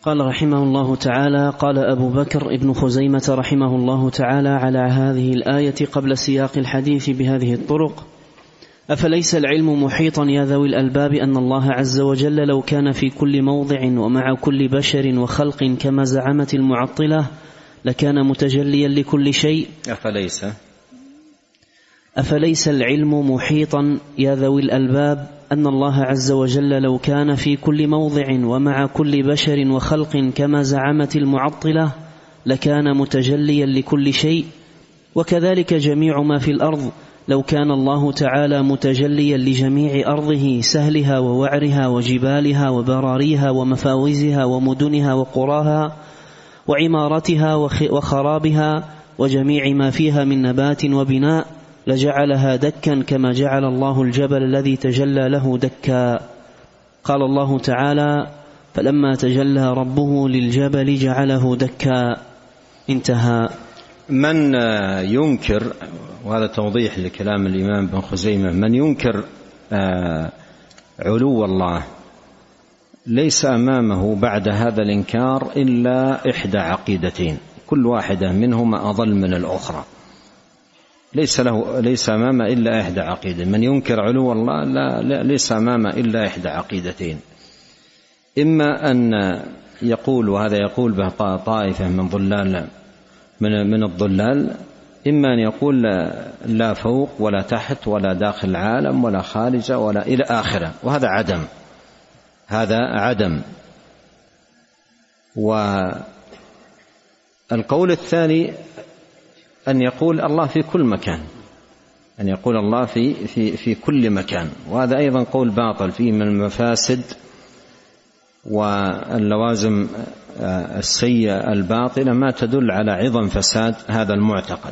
قال رحمه الله تعالى: قال أبو بكر ابن خزيمة رحمه الله تعالى على هذه الآية قبل سياق الحديث بهذه الطرق: أفليس العلم محيطا يا ذوي الألباب أن الله عز وجل لو كان في كل موضع ومع كل بشر وخلق كما زعمت المعطلة لكان متجليا لكل شيء؟ أفليس العلم محيطا يا ذوي الألباب أن الله عز وجل لو كان في كل موضع ومع كل بشر وخلق كما زعمت المعطلة لكان متجليا لكل شيء؟ وكذلك جميع ما في الأرض لو كان الله تعالى متجليا لجميع أرضه سهلها ووعرها وجبالها وبراريها ومفاوزها ومدنها وقراها وعمارتها وخرابها وجميع ما فيها من نبات وبناء لجعلها دكا كما جعل الله الجبل الذي تجلى له دكا. قال الله تعالى: فلما تجلى ربه للجبل جعله دكا. انتهى. من ينكر، وهذا توضيح لكلام الإمام بن خزيمة، من ينكر علو الله ليس أمامه بعد هذا الإنكار إلا إحدى عقيدتين، كل واحدة منهما أضل من الأخرى، ليس أمامه إلا إحدى عقيدة. من ينكر علو الله ليس أمامه إلا إحدى عقيدتين: إما أن يقول، وهذا يقول به طائفة من الضلال، إما أن يقول لا فوق ولا تحت ولا داخل العالم ولا خارجه ولا إلى آخره، وهذا عدم. والقول الثاني أن يقول الله في كل مكان، أن يقول الله في كل مكان، وهذا أيضا قول باطل فيه من المفاسد واللوازم السيئة الباطلة ما تدل على عظم فساد هذا المعتقد.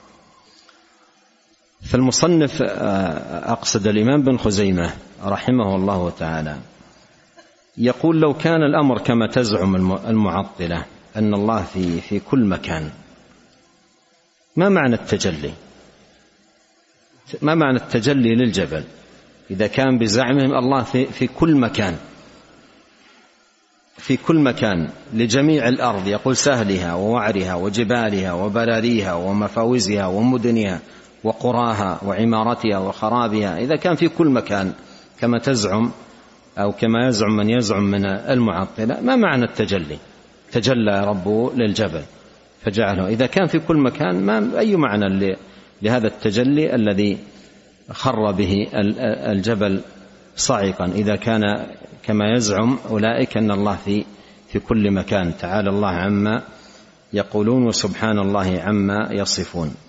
فالمصنف، أقصد الإمام بن خزيمة رحمه الله تعالى، يقول: لو كان الأمر كما تزعم المعطلة أن الله في كل مكان، ما معنى التجلي؟ ما معنى التجلي للجبل إذا كان بزعمهم الله في كل مكان، في كل مكان لجميع الأرض، يقول سهلها ووعرها وجبالها وبراريها ومفاوزها ومدنها وقراها وعمارتها وخرابها، إذا كان في كل مكان كما تزعم أو كما يزعم من يزعم من المعطلة، ما معنى التجلي؟ تجلى ربه للجبل فجعله، إذا كان في كل مكان ما أي معنى لهذا التجلي الذي خر به الجبل صاعقا، إذا كان كما يزعم أولئك أن الله في كل مكان؟ تعالى الله عما يقولون وسبحان الله عما يصفون.